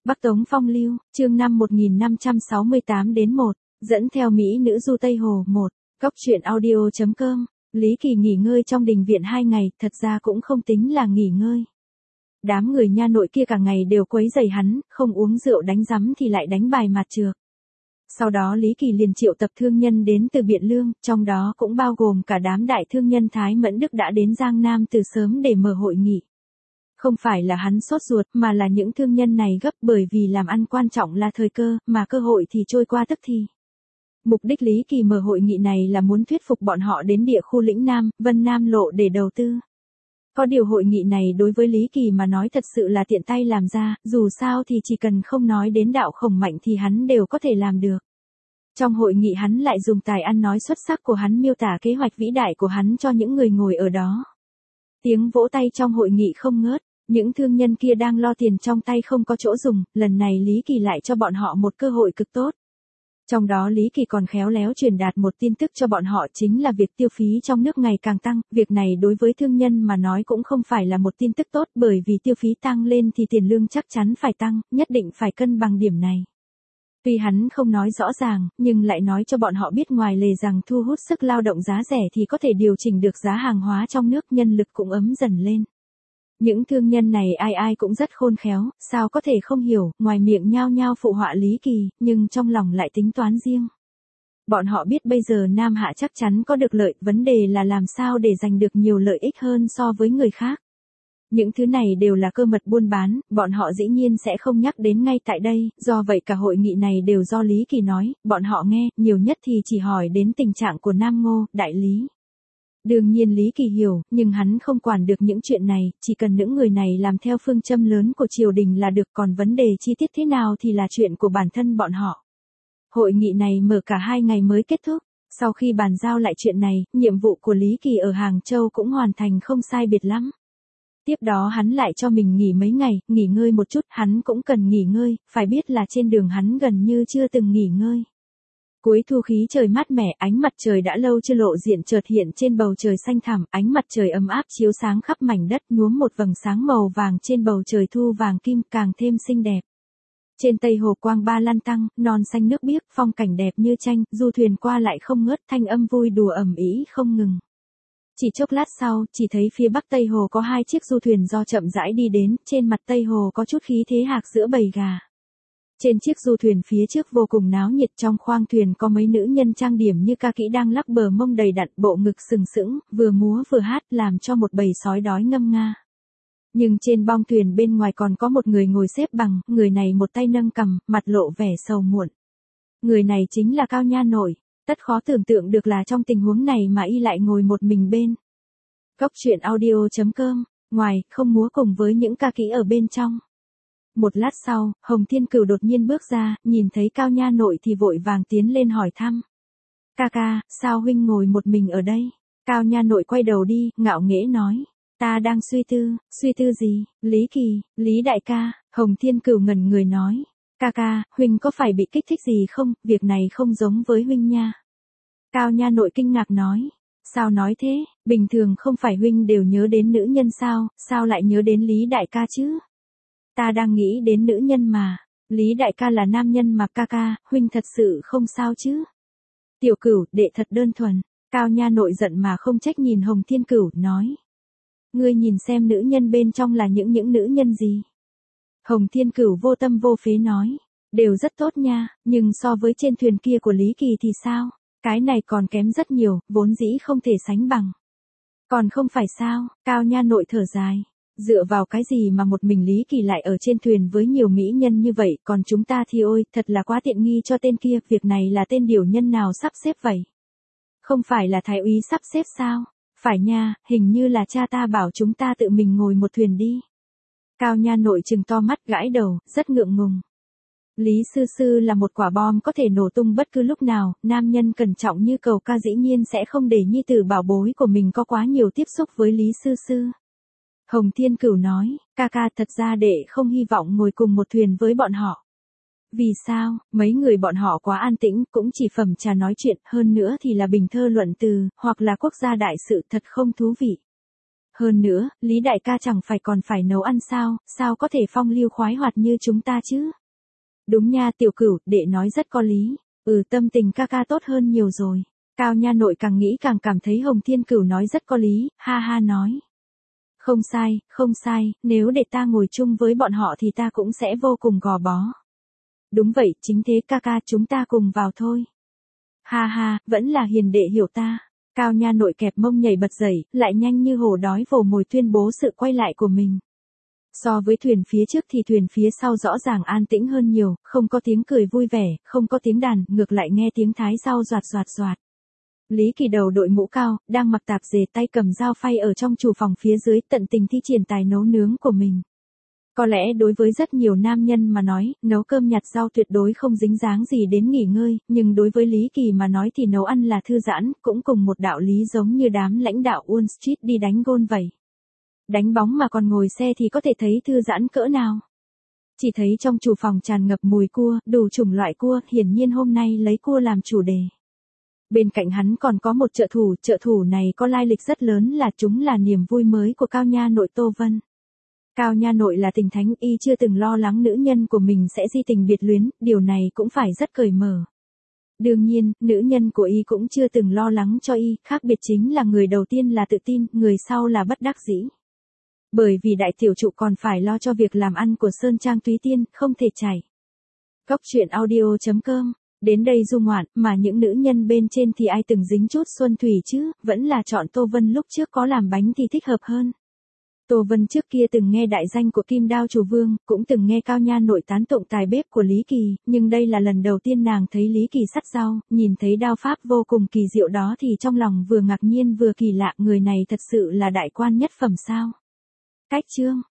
Bắc Tống Phong Lưu, chương 5 1568-1, dẫn theo Mỹ nữ du Tây Hồ 1, góc truyện audio.com, Lý Kỳ nghỉ ngơi trong đình viện 2 ngày, thật ra cũng không tính là nghỉ ngơi. Đám người nha nội kia cả ngày đều quấy rầy hắn, không uống rượu đánh rắm thì lại đánh bài mạt trược. Sau đó Lý Kỳ liền triệu tập thương nhân đến từ Biện Lương, trong đó cũng bao gồm cả đám đại thương nhân Thái Mẫn Đức đã đến Giang Nam từ sớm để mở hội nghị. Không phải là hắn sốt ruột mà là những thương nhân này gấp, bởi vì làm ăn quan trọng là thời cơ, mà cơ hội thì trôi qua tức thì. Mục đích Lý Kỳ mở hội nghị này là muốn thuyết phục bọn họ đến địa khu lĩnh Nam, Vân Nam lộ để đầu tư. Có điều hội nghị này đối với Lý Kỳ mà nói thật sự là tiện tay làm ra, dù sao thì chỉ cần không nói đến đạo khổng mạnh thì hắn đều có thể làm được. Trong hội nghị hắn lại dùng tài ăn nói xuất sắc của hắn miêu tả kế hoạch vĩ đại của hắn cho những người ngồi ở đó. Tiếng vỗ tay trong hội nghị không ngớt, những thương nhân kia đang lo tiền trong tay không có chỗ dùng, lần này Lý Kỳ lại cho bọn họ một cơ hội cực tốt. Trong đó Lý Kỳ còn khéo léo truyền đạt một tin tức cho bọn họ, chính là việc tiêu phí trong nước ngày càng tăng, việc này đối với thương nhân mà nói cũng không phải là một tin tức tốt, bởi vì tiêu phí tăng lên thì tiền lương chắc chắn phải tăng, nhất định phải cân bằng điểm này. Tuy hắn không nói rõ ràng, nhưng lại nói cho bọn họ biết ngoài lề rằng thu hút sức lao động giá rẻ thì có thể điều chỉnh được giá hàng hóa trong nước, nhân lực cũng ấm dần lên. Những thương nhân này ai ai cũng rất khôn khéo, sao có thể không hiểu, ngoài miệng nhao nhao phụ họa Lý Kỳ, nhưng trong lòng lại tính toán riêng. Bọn họ biết bây giờ Nam Hạ chắc chắn có được lợi, vấn đề là làm sao để giành được nhiều lợi ích hơn so với người khác. Những thứ này đều là cơ mật buôn bán, bọn họ dĩ nhiên sẽ không nhắc đến ngay tại đây, do vậy cả hội nghị này đều do Lý Kỳ nói, bọn họ nghe, nhiều nhất thì chỉ hỏi đến tình trạng của Nam Ngô, đại lý. Đương nhiên Lý Kỳ hiểu, nhưng hắn không quản được những chuyện này, chỉ cần những người này làm theo phương châm lớn của triều đình là được, còn vấn đề chi tiết thế nào thì là chuyện của bản thân bọn họ. Hội nghị này mở cả 2 ngày mới kết thúc, sau khi bàn giao lại chuyện này, nhiệm vụ của Lý Kỳ ở Hàng Châu cũng hoàn thành không sai biệt lắm. Tiếp đó hắn lại cho mình nghỉ mấy ngày, nghỉ ngơi một chút, hắn cũng cần nghỉ ngơi, phải biết là trên đường hắn gần như chưa từng nghỉ ngơi. Cuối thu khí trời mát mẻ, ánh mặt trời đã lâu chưa lộ diện chợt hiện trên bầu trời xanh thẳm, ánh mặt trời ấm áp chiếu sáng khắp mảnh đất, nhuốm một vầng sáng màu vàng trên bầu trời thu vàng kim, càng thêm xinh đẹp. Trên Tây Hồ quang ba lan tăng, non xanh nước biếc, phong cảnh đẹp như tranh, du thuyền qua lại không ngớt, thanh âm vui đùa ầm ĩ không ngừng. Chỉ chốc lát sau, chỉ thấy phía bắc Tây Hồ có 2 chiếc du thuyền do chậm rãi đi đến, trên mặt Tây Hồ có chút khí thế hạc giữa bầy gà. Trên chiếc du thuyền phía trước vô cùng náo nhiệt, trong khoang thuyền có mấy nữ nhân trang điểm như ca kỹ đang lắc bờ mông đầy đặn, bộ ngực sừng sững, vừa múa vừa hát làm cho một bầy sói đói ngâm nga. Nhưng trên bong thuyền bên ngoài còn có một người ngồi xếp bằng, người này một tay nâng cằm, mặt lộ vẻ sầu muộn. Người này chính là Cao Nha Nội. Tất khó tưởng tượng được là trong tình huống này mà y lại ngồi một mình bên. Góc truyện audio.com, ngoài, không múa cùng với những ca kỹ ở bên trong. Một lát sau, Hồng Thiên Cửu đột nhiên bước ra, nhìn thấy Cao Nha Nội thì vội vàng tiến lên hỏi thăm. Ca ca, sao huynh ngồi một mình ở đây? Cao Nha Nội quay đầu đi, ngạo nghễ nói. Ta đang suy tư gì? Lý Kỳ, Lý đại ca, Hồng Thiên Cửu ngẩn người nói. Ca ca, huynh có phải bị kích thích gì không, việc này không giống với huynh nha. Cao Nha Nội kinh ngạc nói. Sao nói thế, bình thường không phải huynh đều nhớ đến nữ nhân sao lại nhớ đến Lý đại ca chứ? Ta đang nghĩ đến nữ nhân mà, Lý đại ca là nam nhân mà ca ca, huynh thật sự không sao chứ? Tiểu Cửu, đệ thật đơn thuần. Cao Nha Nội giận mà không trách nhìn Hồng Thiên Cửu, nói. Ngươi nhìn xem nữ nhân bên trong là những nữ nhân gì? Hồng Thiên Cửu vô tâm vô phế nói. Đều rất tốt nha, nhưng so với trên thuyền kia của Lý Kỳ thì sao? Cái này còn kém rất nhiều, vốn dĩ không thể sánh bằng. Còn không phải sao? Cao Nha Nội thở dài. Dựa vào cái gì mà một mình Lý Kỳ lại ở trên thuyền với nhiều mỹ nhân như vậy, còn chúng ta thì ôi, thật là quá tiện nghi cho tên kia, việc này là tên điều nhân nào sắp xếp vậy? Không phải là thái úy sắp xếp sao? Phải nha, hình như là cha ta bảo chúng ta tự mình ngồi một thuyền đi. Cao Nha Nội trừng to mắt gãi đầu, rất ngượng ngùng. Lý Sư Sư là một quả bom có thể nổ tung bất cứ lúc nào, nam nhân cẩn trọng như Cầu ca dĩ nhiên sẽ không để nhi tử bảo bối của mình có quá nhiều tiếp xúc với Lý Sư Sư. Hồng Thiên Cửu nói, ca ca thật ra đệ không hy vọng ngồi cùng một thuyền với bọn họ. Vì sao, mấy người bọn họ quá an tĩnh, cũng chỉ phẩm trà nói chuyện, hơn nữa thì là bình thơ luận từ, hoặc là quốc gia đại sự, thật không thú vị. Hơn nữa, Lý đại ca chẳng phải còn phải nấu ăn sao, sao có thể phong lưu khoái hoạt như chúng ta chứ? Đúng nha Tiểu Cửu, đệ nói rất có lý. Tâm tình ca ca tốt hơn nhiều rồi. Cao nha nội càng nghĩ càng cảm thấy Hồng Thiên Cửu nói rất có lý, ha ha nói. Không sai, nếu để ta ngồi chung với bọn họ thì ta cũng sẽ vô cùng gò bó. Đúng vậy, chính thế ca ca, chúng ta cùng vào thôi. Ha ha, vẫn là hiền đệ hiểu ta. Cao nha nội kẹp mông nhảy bật dậy, lại nhanh như hổ đói vồ mồi tuyên bố sự quay lại của mình. So với thuyền phía trước thì thuyền phía sau rõ ràng an tĩnh hơn nhiều, không có tiếng cười vui vẻ, không có tiếng đàn, ngược lại nghe tiếng thái rau doạt doạt doạt. Lý Kỳ đầu đội mũ cao, đang mặc tạp dề, tay cầm dao phay ở trong chủ phòng phía dưới, tận tình thi triển tài nấu nướng của mình. Có lẽ đối với rất nhiều nam nhân mà nói, nấu cơm nhặt rau tuyệt đối không dính dáng gì đến nghỉ ngơi, nhưng đối với Lý Kỳ mà nói thì nấu ăn là thư giãn, cũng cùng một đạo lý giống như đám lãnh đạo Wall Street đi đánh golf vậy. Đánh bóng mà còn ngồi xe thì có thể thấy thư giãn cỡ nào. Chỉ thấy trong chủ phòng tràn ngập mùi cua, đủ chủng loại cua, hiển nhiên hôm nay lấy cua làm chủ đề. Bên cạnh hắn còn có một trợ thủ này có lai lịch rất lớn, là chúng là niềm vui mới của Cao nha nội Tô Vân. Cao nha nội là tình thánh, y chưa từng lo lắng nữ nhân của mình sẽ di tình biệt luyến, điều này cũng phải rất cởi mở. Đương nhiên, nữ nhân của y cũng chưa từng lo lắng cho y, khác biệt chính là người đầu tiên là tự tin, người sau là bất đắc dĩ. Bởi vì đại tiểu trụ còn phải lo cho việc làm ăn của Sơn Trang Túy Tiên, không thể chảy. Cốc truyện audio.com. Đến đây du ngoạn, mà những nữ nhân bên trên thì ai từng dính chút xuân thủy chứ, vẫn là chọn Tô Vân lúc trước có làm bánh thì thích hợp hơn. Tô Vân trước kia từng nghe đại danh của Kim Đao Chủ Vương, cũng từng nghe Cao nha nội tán tụng tài bếp của Lý Kỳ, nhưng đây là lần đầu tiên nàng thấy Lý Kỳ sắt rau, nhìn thấy đao pháp vô cùng kỳ diệu đó thì trong lòng vừa ngạc nhiên vừa kỳ lạ, người này thật sự là đại quan nhất phẩm sao. Cách chương